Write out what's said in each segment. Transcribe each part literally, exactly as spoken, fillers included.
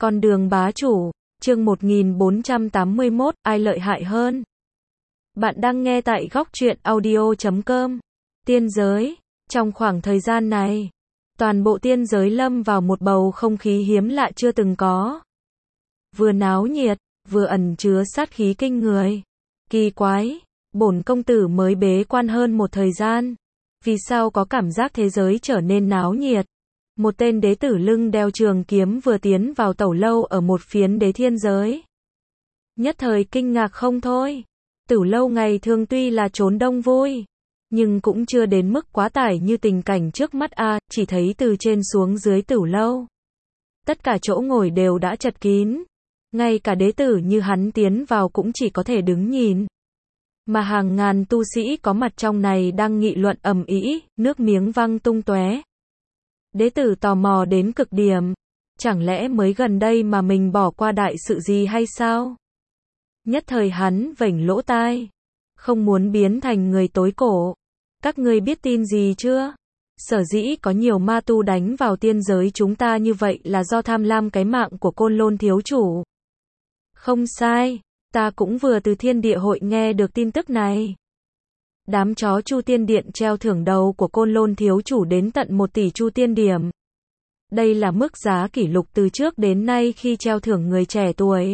Con đường bá chủ, chương một nghìn bốn trăm tám mươi mốt, ai lợi hại hơn? Bạn đang nghe tại góc truyện audio chấm com. Tiên giới, trong khoảng thời gian này, toàn bộ tiên giới lâm vào một bầu không khí hiếm lạ chưa từng có. Vừa náo nhiệt, vừa ẩn chứa sát khí kinh người. Kỳ quái, bổn công tử mới bế quan hơn một thời gian. Vì sao có cảm giác thế giới trở nên náo nhiệt? Một tên đế tử lưng đeo trường kiếm vừa tiến vào tẩu lâu ở một phiến đế thiên giới. Nhất thời kinh ngạc không thôi. Tửu lâu ngày thường tuy là trốn đông vui, nhưng cũng chưa đến mức quá tải như tình cảnh trước mắt a, chỉ thấy từ trên xuống dưới tửu lâu. Tất cả chỗ ngồi đều đã chật kín. Ngay cả đế tử như hắn tiến vào cũng chỉ có thể đứng nhìn. Mà hàng ngàn tu sĩ có mặt trong này đang nghị luận ầm ĩ, nước miếng văng tung tóe. Đế tử tò mò đến cực điểm. Chẳng lẽ mới gần đây mà mình bỏ qua đại sự gì hay sao? Nhất thời hắn vểnh lỗ tai. Không muốn biến thành người tối cổ. Các ngươi biết tin gì chưa? Sở dĩ có nhiều ma tu đánh vào tiên giới chúng ta như vậy là do tham lam cái mạng của Côn Lôn thiếu chủ. Không sai, ta cũng vừa từ thiên địa hội nghe được tin tức này. Đám chó Chu Tiên Điện treo thưởng đầu của Côn Lôn thiếu chủ đến tận một tỷ Chu Tiên Điểm. Đây là mức giá kỷ lục từ trước đến nay khi treo thưởng người trẻ tuổi.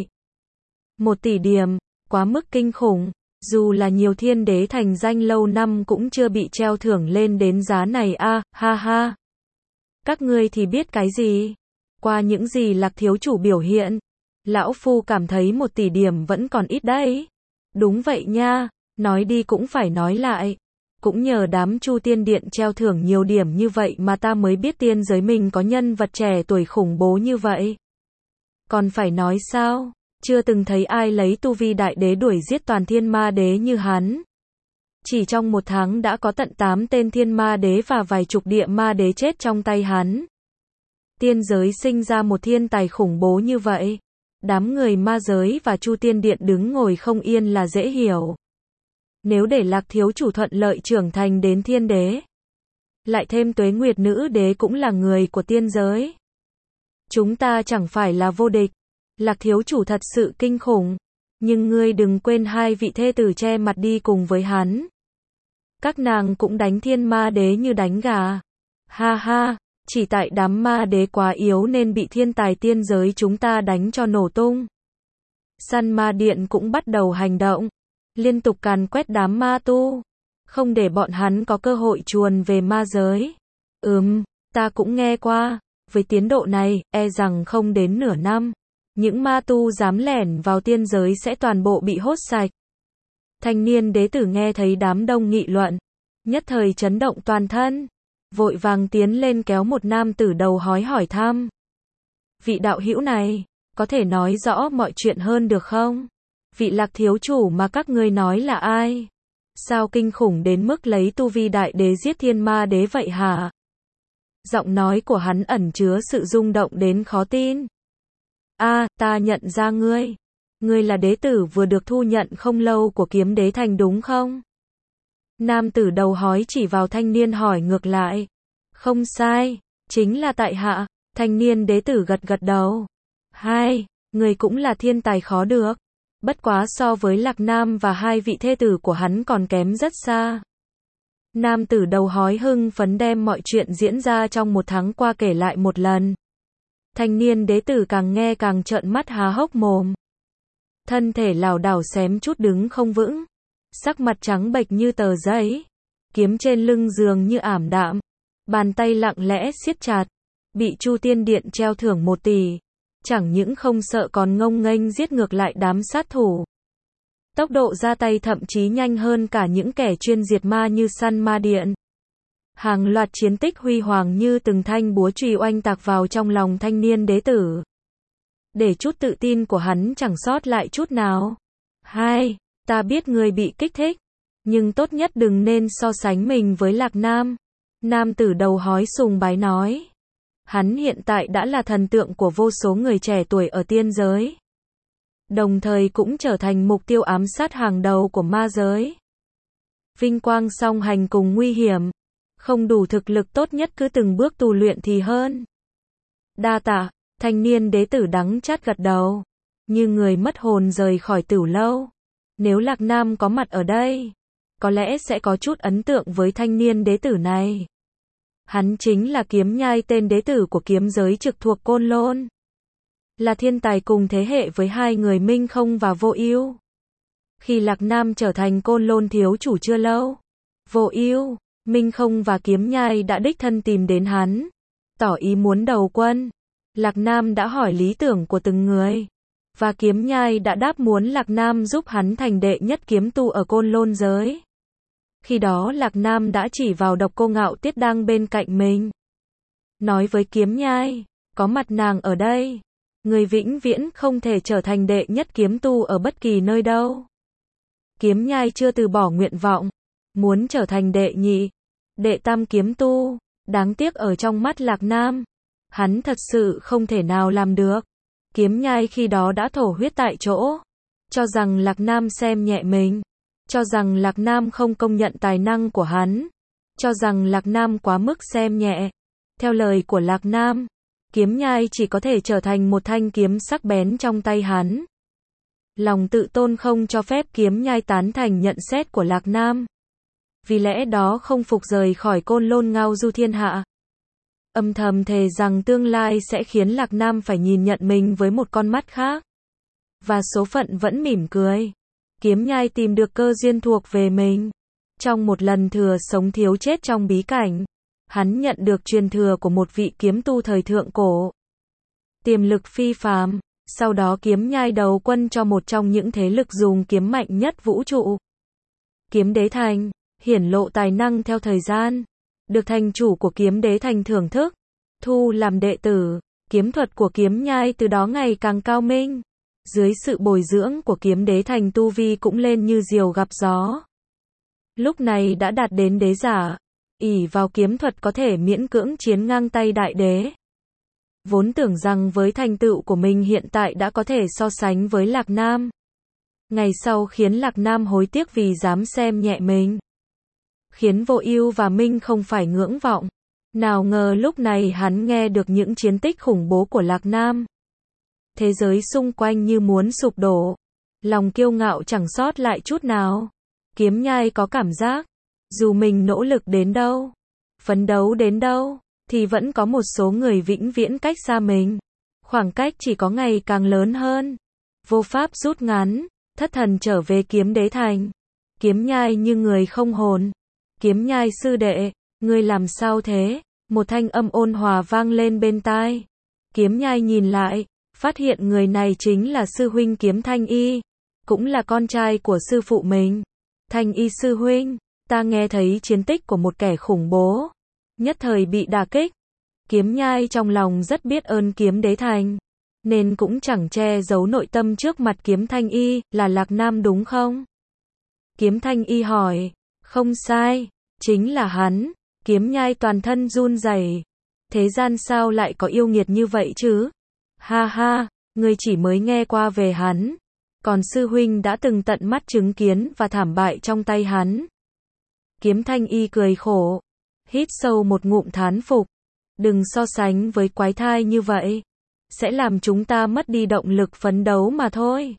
Một tỷ điểm, quá mức kinh khủng. Dù là nhiều thiên đế thành danh lâu năm cũng chưa bị treo thưởng lên đến giá này a, à, ha ha. Các ngươi thì biết cái gì? Qua những gì Lạc thiếu chủ biểu hiện, lão phu cảm thấy một tỷ điểm vẫn còn ít đấy. Đúng vậy nha, nói đi cũng phải nói lại. Cũng nhờ đám Chu Tiên Điện treo thưởng nhiều điểm như vậy mà ta mới biết tiên giới mình có nhân vật trẻ tuổi khủng bố như vậy. Còn phải nói sao? Chưa từng thấy ai lấy tu vi đại đế đuổi giết toàn thiên ma đế như hắn. Chỉ trong một tháng đã có tận tám tên thiên ma đế và vài chục địa ma đế chết trong tay hắn. Tiên giới sinh ra một thiên tài khủng bố như vậy. Đám người ma giới và Chu Tiên Điện đứng ngồi không yên là dễ hiểu. Nếu để Lạc thiếu chủ thuận lợi trưởng thành đến thiên đế, lại thêm Tuế Nguyệt nữ đế cũng là người của tiên giới, chúng ta chẳng phải là vô địch. Lạc thiếu chủ thật sự kinh khủng. Nhưng ngươi đừng quên hai vị thê tử che mặt đi cùng với hắn. Các nàng cũng đánh thiên ma đế như đánh gà. Ha ha, chỉ tại đám ma đế quá yếu nên bị thiên tài tiên giới chúng ta đánh cho nổ tung. Săn ma điện cũng bắt đầu hành động. Liên tục càn quét đám ma tu. Không để bọn hắn có cơ hội chuồn về ma giới. Ừm, ta cũng nghe qua. Với tiến độ này, e rằng không đến nửa năm. Những ma tu dám lẻn vào tiên giới sẽ toàn bộ bị hốt sạch. Thanh niên đế tử nghe thấy đám đông nghị luận. Nhất thời chấn động toàn thân. Vội vàng tiến lên kéo một nam tử đầu hói hỏi thăm. Vị đạo hữu này, có thể nói rõ mọi chuyện hơn được không? Vị Lạc thiếu chủ mà các ngươi nói là ai? Sao kinh khủng đến mức lấy tu vi đại đế giết thiên ma đế vậy hả? Giọng nói của hắn ẩn chứa sự rung động đến khó tin. A, à, ta nhận ra ngươi. Ngươi là đế tử vừa được thu nhận không lâu của Kiếm Đế Thành đúng không? Nam tử đầu hói chỉ vào thanh niên hỏi ngược lại. Không sai, chính là tại hạ. Thanh niên đế tử gật gật đầu. Hai, ngươi cũng là thiên tài khó được. Bất quá so với Lạc Nam và hai vị thê tử của hắn còn kém rất xa. Nam tử đầu hói hưng phấn đem mọi chuyện diễn ra trong một tháng qua kể lại một lần. Thanh niên đế tử càng nghe càng trợn mắt há hốc mồm. Thân thể lảo đảo xém chút đứng không vững. Sắc mặt trắng bệch như tờ giấy. Kiếm trên lưng giường như ảm đạm. Bàn tay lặng lẽ siết chặt. Bị Chu Tiên Điện treo thưởng một tỷ. Chẳng những không sợ còn ngông nghênh giết ngược lại đám sát thủ. Tốc độ ra tay thậm chí nhanh hơn cả những kẻ chuyên diệt ma như Săn Ma Điện. Hàng loạt chiến tích huy hoàng như từng thanh búa chùy oanh tạc vào trong lòng thanh niên đế tử. Để chút tự tin của hắn chẳng sót lại chút nào. Hai, ta biết ngươi bị kích thích, nhưng tốt nhất đừng nên so sánh mình với Lạc Nam. Nam tử đầu hói sùng bái nói. Hắn hiện tại đã là thần tượng của vô số người trẻ tuổi ở tiên giới. Đồng thời cũng trở thành mục tiêu ám sát hàng đầu của ma giới. Vinh quang song hành cùng nguy hiểm. Không đủ thực lực tốt nhất cứ từng bước tu luyện thì hơn. Đa tạ, Thanh niên đế tử đắng chát gật đầu, như người mất hồn rời khỏi Tửu lâu. Nếu Lạc Nam có mặt ở đây, có lẽ sẽ có chút ấn tượng với thanh niên đế tử này. Hắn chính là Kiếm Nhai, tên đế tử của kiếm giới trực thuộc Côn Lôn. Là thiên tài cùng thế hệ với hai người Minh Không và Vô Ưu. Khi Lạc Nam trở thành Côn Lôn thiếu chủ chưa lâu, Vô Ưu, Minh Không và Kiếm Nhai đã đích thân tìm đến hắn, tỏ ý muốn đầu quân. Lạc Nam đã hỏi lý tưởng của từng người, và Kiếm Nhai đã đáp muốn Lạc Nam giúp hắn thành đệ nhất kiếm tu ở Côn Lôn giới. Khi đó Lạc Nam đã chỉ vào Độc Cô Ngạo Tiết đang bên cạnh mình, nói với Kiếm Nhai, có mặt nàng ở đây, người vĩnh viễn không thể trở thành đệ nhất kiếm tu ở bất kỳ nơi đâu. Kiếm Nhai chưa từ bỏ nguyện vọng, muốn trở thành đệ nhị, đệ tam kiếm tu, đáng tiếc ở trong mắt Lạc Nam, hắn thật sự không thể nào làm được. Kiếm Nhai khi đó đã thổ huyết tại chỗ, cho rằng Lạc Nam xem nhẹ mình, cho rằng Lạc Nam không công nhận tài năng của hắn, cho rằng Lạc Nam quá mức xem nhẹ. Theo lời của Lạc Nam, Kiếm Nhai chỉ có thể trở thành một thanh kiếm sắc bén trong tay hắn. Lòng tự tôn không cho phép Kiếm Nhai tán thành nhận xét của Lạc Nam. Vì lẽ đó không phục rời khỏi Côn Lôn ngao du thiên hạ. Âm thầm thề rằng tương lai sẽ khiến Lạc Nam phải nhìn nhận mình với một con mắt khác. Và số phận vẫn mỉm cười. Kiếm Nhai tìm được cơ duyên thuộc về mình. Trong một lần thừa sống thiếu chết trong bí cảnh, hắn nhận được truyền thừa của một vị kiếm tu thời thượng cổ. Tiềm lực phi phàm, sau đó Kiếm Nhai đầu quân cho một trong những thế lực dùng kiếm mạnh nhất vũ trụ. Kiếm Đế Thành, hiển lộ tài năng theo thời gian, được thành chủ của Kiếm Đế Thành thưởng thức, thu làm đệ tử. Kiếm thuật của Kiếm Nhai từ đó ngày càng cao minh. Dưới sự bồi dưỡng của Kiếm Đế Thành, tu vi cũng lên như diều gặp gió. Lúc này đã đạt đến đế giả, ỷ vào kiếm thuật có thể miễn cưỡng chiến ngang tay đại đế. Vốn tưởng rằng với thành tựu của mình hiện tại đã có thể so sánh với Lạc Nam. Ngày sau khiến Lạc Nam hối tiếc vì dám xem nhẹ mình. Khiến Vô Ưu và Minh không phải ngưỡng vọng. Nào ngờ lúc này hắn nghe được những chiến tích khủng bố của Lạc Nam. Thế giới xung quanh như muốn sụp đổ. Lòng kiêu ngạo chẳng sót lại chút nào. Kiếm Nhai có cảm giác, dù mình nỗ lực đến đâu, phấn đấu đến đâu, thì vẫn có một số người vĩnh viễn cách xa mình. Khoảng cách chỉ có ngày càng lớn hơn. Vô pháp rút ngắn, thất thần trở về Kiếm Đế Thành. Kiếm Nhai như người không hồn. Kiếm Nhai sư đệ, ngươi làm sao thế? Một thanh âm ôn hòa vang lên bên tai. Kiếm Nhai nhìn lại, phát hiện người này chính là sư huynh Kiếm Thanh Y, cũng là con trai của sư phụ mình. Thanh Y sư huynh, ta nghe thấy chiến tích của một kẻ khủng bố, nhất thời bị đả kích. Kiếm Nhai trong lòng rất biết ơn Kiếm Đế Thành, nên cũng chẳng che giấu nội tâm trước mặt Kiếm Thanh Y, là Lạc Nam đúng không? Kiếm Thanh Y hỏi, không sai, chính là hắn. Kiếm Nhai toàn thân run rẩy. Thế gian sao lại có yêu nghiệt như vậy chứ? Ha ha, ngươi chỉ mới nghe qua về hắn, còn sư huynh đã từng tận mắt chứng kiến và thảm bại trong tay hắn. Kiếm Thanh Y cười khổ, hít sâu một ngụm thán phục. Đừng so sánh với quái thai như vậy, sẽ làm chúng ta mất đi động lực phấn đấu mà thôi.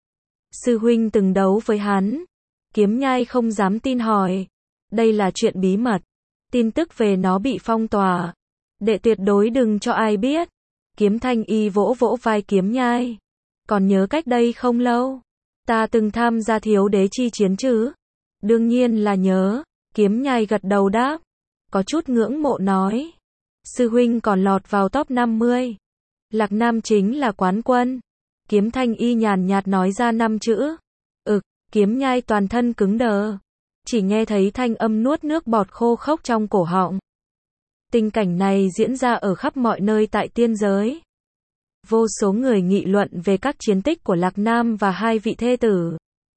Sư huynh từng đấu với hắn. Kiếm Nhai không dám tin hỏi, đây là chuyện bí mật. Tin tức về nó bị phong tỏa, đệ tuyệt đối đừng cho ai biết. Kiếm Thanh Y vỗ vỗ vai Kiếm Nhai. Còn nhớ cách đây không lâu, ta từng tham gia thiếu đế chi chiến chứ? Đương nhiên là nhớ. Kiếm Nhai gật đầu đáp, có chút ngưỡng mộ nói. Sư huynh còn lọt vào top năm mươi. Lạc Nam chính là quán quân. Kiếm Thanh Y nhàn nhạt nói ra năm chữ. Ực, Kiếm Nhai toàn thân cứng đờ. Chỉ nghe thấy thanh âm nuốt nước bọt khô khốc trong cổ họng. Tình cảnh này diễn ra ở khắp mọi nơi tại tiên giới. Vô số người nghị luận về các chiến tích của Lạc Nam và hai vị thê tử.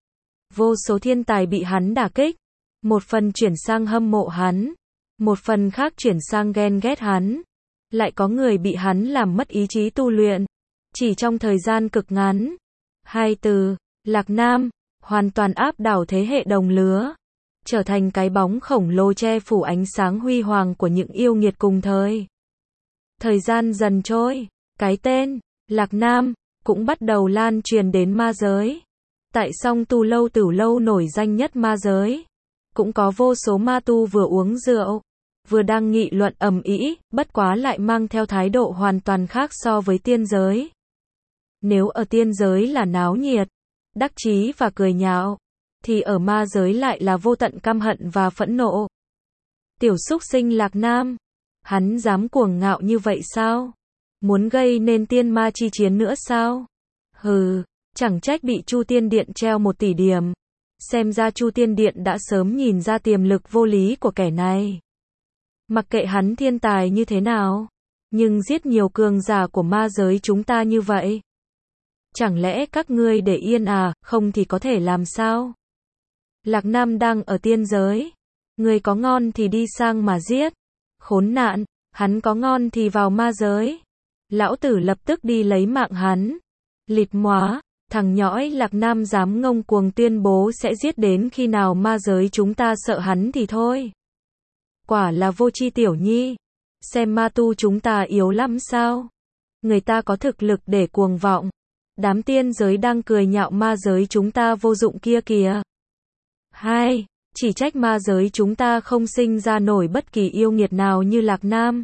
Vô số thiên tài bị hắn đả kích. Một phần chuyển sang hâm mộ hắn, một phần khác chuyển sang ghen ghét hắn. Lại có người bị hắn làm mất ý chí tu luyện. Chỉ trong thời gian cực ngắn, hai từ, Lạc Nam, hoàn toàn áp đảo thế hệ đồng lứa. Trở thành cái bóng khổng lồ che phủ ánh sáng huy hoàng của những yêu nghiệt cùng thời. Thời gian dần trôi, Cái tên Lạc Nam cũng bắt đầu lan truyền đến ma giới. Tại Song Tu lâu Tửu lâu nổi danh nhất ma giới, cũng có vô số ma tu vừa uống rượu, vừa đang nghị luận ầm ĩ, bất quá lại mang theo thái độ hoàn toàn khác so với tiên giới. Nếu ở tiên giới là náo nhiệt, đắc chí và cười nhạo, thì ở ma giới lại là vô tận căm hận và phẫn nộ. Tiểu súc sinh Lạc Nam, hắn dám cuồng ngạo như vậy sao? Muốn gây nên tiên ma chi chiến nữa sao? Hừ, chẳng trách bị Chu Tiên Điện treo một tỷ điểm. Xem ra Chu Tiên Điện đã sớm nhìn ra tiềm lực vô lý của kẻ này. Mặc kệ hắn thiên tài như thế nào, nhưng giết nhiều cường giả của ma giới chúng ta như vậy. Chẳng lẽ các ngươi để yên à, không thì có thể làm sao? Lạc Nam đang ở tiên giới. Người có ngon thì đi sang mà giết. Khốn nạn, hắn có ngon thì vào ma giới. Lão tử lập tức đi lấy mạng hắn. Lịt móa, thằng nhõi Lạc Nam dám ngông cuồng tuyên bố sẽ giết đến khi nào ma giới chúng ta sợ hắn thì thôi. Quả là vô tri tiểu nhi. Xem ma tu chúng ta yếu lắm sao? Người ta có thực lực để cuồng vọng. Đám tiên giới đang cười nhạo ma giới chúng ta vô dụng kia kìa. Hai, chỉ trách ma giới chúng ta không sinh ra nổi bất kỳ yêu nghiệt nào như Lạc Nam.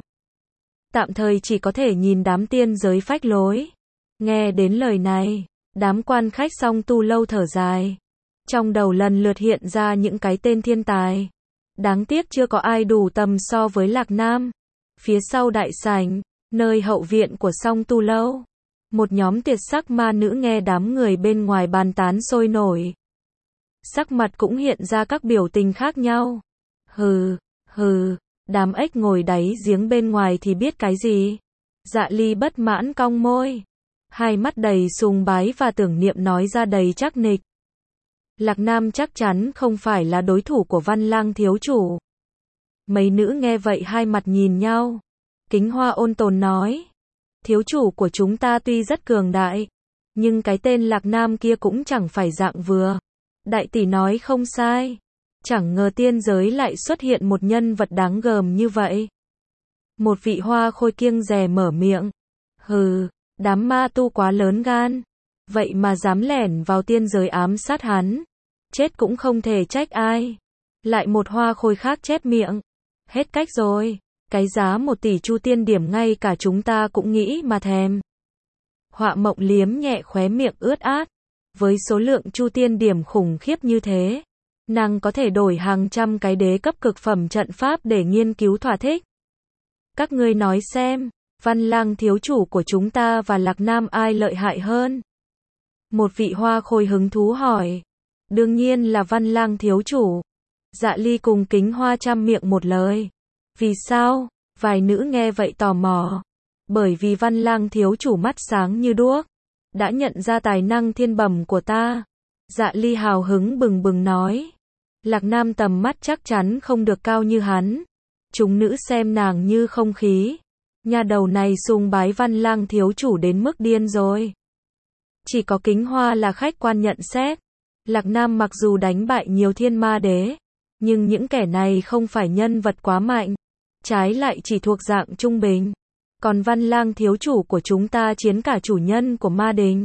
Tạm thời chỉ có thể nhìn đám tiên giới phách lối. Nghe đến lời này, đám quan khách Song Tu lâu thở dài. Trong đầu lần lượt hiện ra những cái tên thiên tài. Đáng tiếc chưa có ai đủ tầm so với Lạc Nam. Phía sau đại sảnh, nơi hậu viện của Song Tu lâu, một nhóm tuyệt sắc ma nữ nghe đám người bên ngoài bàn tán sôi nổi. Sắc mặt cũng hiện ra các biểu tình khác nhau. Hừ, hừ, đám ếch ngồi đáy giếng bên ngoài thì biết cái gì? Dạ Ly bất mãn cong môi, hai mắt đầy sùng bái và tưởng niệm nói ra đầy chắc nịch. Lạc Nam chắc chắn không phải là đối thủ của Văn Lang thiếu chủ. Mấy nữ nghe vậy hai mặt nhìn nhau. Kính Hoa ôn tồn nói, thiếu chủ của chúng ta tuy rất cường đại, nhưng cái tên Lạc Nam kia cũng chẳng phải dạng vừa. Đại tỷ nói không sai. Chẳng ngờ tiên giới lại xuất hiện một nhân vật đáng gờm như vậy. Một vị hoa khôi kiêng dè mở miệng. Hừ, đám ma tu quá lớn gan. Vậy mà dám lẻn vào tiên giới ám sát hắn. Chết cũng không thể trách ai. Lại một hoa khôi khác chép miệng. Hết cách rồi. Cái giá một tỷ Chu Tiên điểm ngay cả chúng ta cũng nghĩ mà thèm. Họa Mộng liếm nhẹ khóe miệng ướt át. Với số lượng Chu Tiên điểm khủng khiếp như thế, nàng có thể đổi hàng trăm cái đế cấp cực phẩm trận pháp để nghiên cứu thỏa thích. Các ngươi nói xem, Văn Lang thiếu chủ của chúng ta và Lạc Nam ai lợi hại hơn? Một vị hoa khôi hứng thú hỏi. Đương nhiên là Văn Lang thiếu chủ. Dạ Ly cùng Kính Hoa chăm miệng một lời. Vì sao? Vài nữ nghe vậy tò mò. Bởi vì Văn Lang thiếu chủ mắt sáng như đuốc, đã nhận ra tài năng thiên bẩm của ta. Dạ Ly hào hứng bừng bừng nói. Lạc Nam tầm mắt chắc chắn không được cao như hắn. Chúng nữ xem nàng như không khí. Nhà đầu này sùng bái Văn Lang thiếu chủ đến mức điên rồi. Chỉ có Kính Hoa là khách quan nhận xét. Lạc Nam mặc dù đánh bại nhiều thiên ma đế, nhưng những kẻ này không phải nhân vật quá mạnh. Trái lại chỉ thuộc dạng trung bình. Còn Văn Lang thiếu chủ của chúng ta chiến cả chủ nhân của ma đình.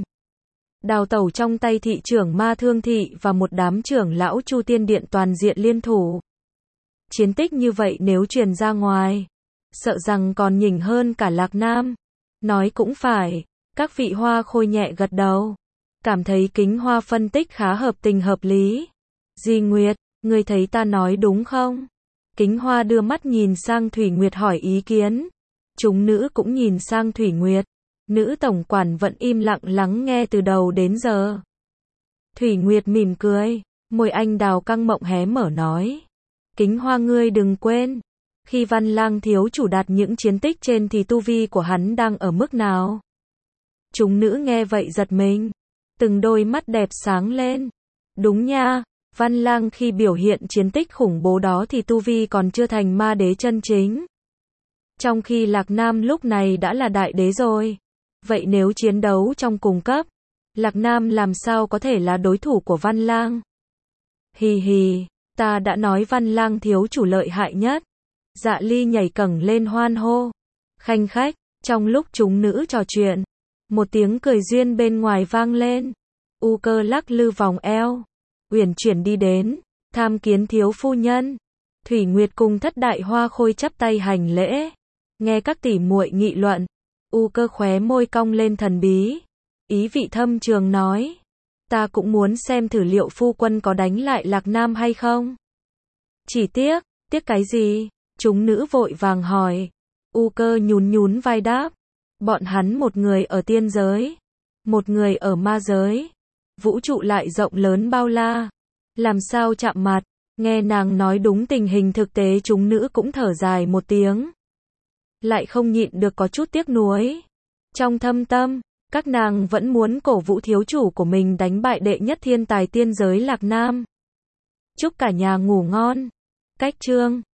Đào tẩu trong tay thị trưởng ma thương thị và một đám trưởng lão Chu Tiên Điện toàn diện liên thủ. Chiến tích như vậy nếu truyền ra ngoài, sợ rằng còn nhỉnh hơn cả Lạc Nam. Nói cũng phải, các vị hoa khôi nhẹ gật đầu. Cảm thấy Kính Hoa phân tích khá hợp tình hợp lý. Di Nguyệt, ngươi thấy ta nói đúng không? Kính Hoa đưa mắt nhìn sang Thủy Nguyệt hỏi ý kiến. Chúng nữ cũng nhìn sang Thủy Nguyệt. Nữ tổng quản vẫn im lặng lắng nghe từ đầu đến giờ. Thủy Nguyệt mỉm cười, môi anh đào căng mọng hé mở nói. Kính Hoa ngươi đừng quên, khi Văn Lang thiếu chủ đạt những chiến tích trên thì tu vi của hắn đang ở mức nào? Chúng nữ nghe vậy giật mình, từng đôi mắt đẹp sáng lên. Đúng nha, Văn Lang khi biểu hiện chiến tích khủng bố đó thì tu vi còn chưa thành ma đế chân chính. Trong khi Lạc Nam lúc này đã là đại đế rồi. Vậy nếu chiến đấu trong cùng cấp, Lạc Nam làm sao có thể là đối thủ của Văn Lang? Hì hì, ta đã nói Văn Lang thiếu chủ lợi hại nhất. Dạ Ly nhảy cẳng lên hoan hô. Khanh khách, Trong lúc chúng nữ trò chuyện, một tiếng cười duyên bên ngoài vang lên. U Cơ lắc lư vòng eo, uyển chuyển đi đến, tham kiến thiếu phu nhân. Thủy Nguyệt cùng Thất Đại Hoa Khôi chắp tay hành lễ. Nghe các tỷ muội nghị luận, U Cơ khóe môi cong lên thần bí, ý vị thâm trường nói: ta cũng muốn xem thử liệu phu quân có đánh lại Lạc Nam hay không. Chỉ tiếc, tiếc cái gì? Chúng nữ vội vàng hỏi. U Cơ nhún nhún vai đáp: bọn hắn một người ở tiên giới, một người ở ma giới. Vũ trụ lại rộng lớn bao la, làm sao chạm mặt? Nghe nàng nói đúng tình hình thực tế, chúng nữ cũng thở dài một tiếng, lại không nhịn được có chút tiếc nuối. Trong thâm tâm, các nàng vẫn muốn cổ vũ thiếu chủ của mình đánh bại đệ nhất thiên tài tiên giới Lạc Nam. Chúc cả nhà ngủ ngon. Cách chương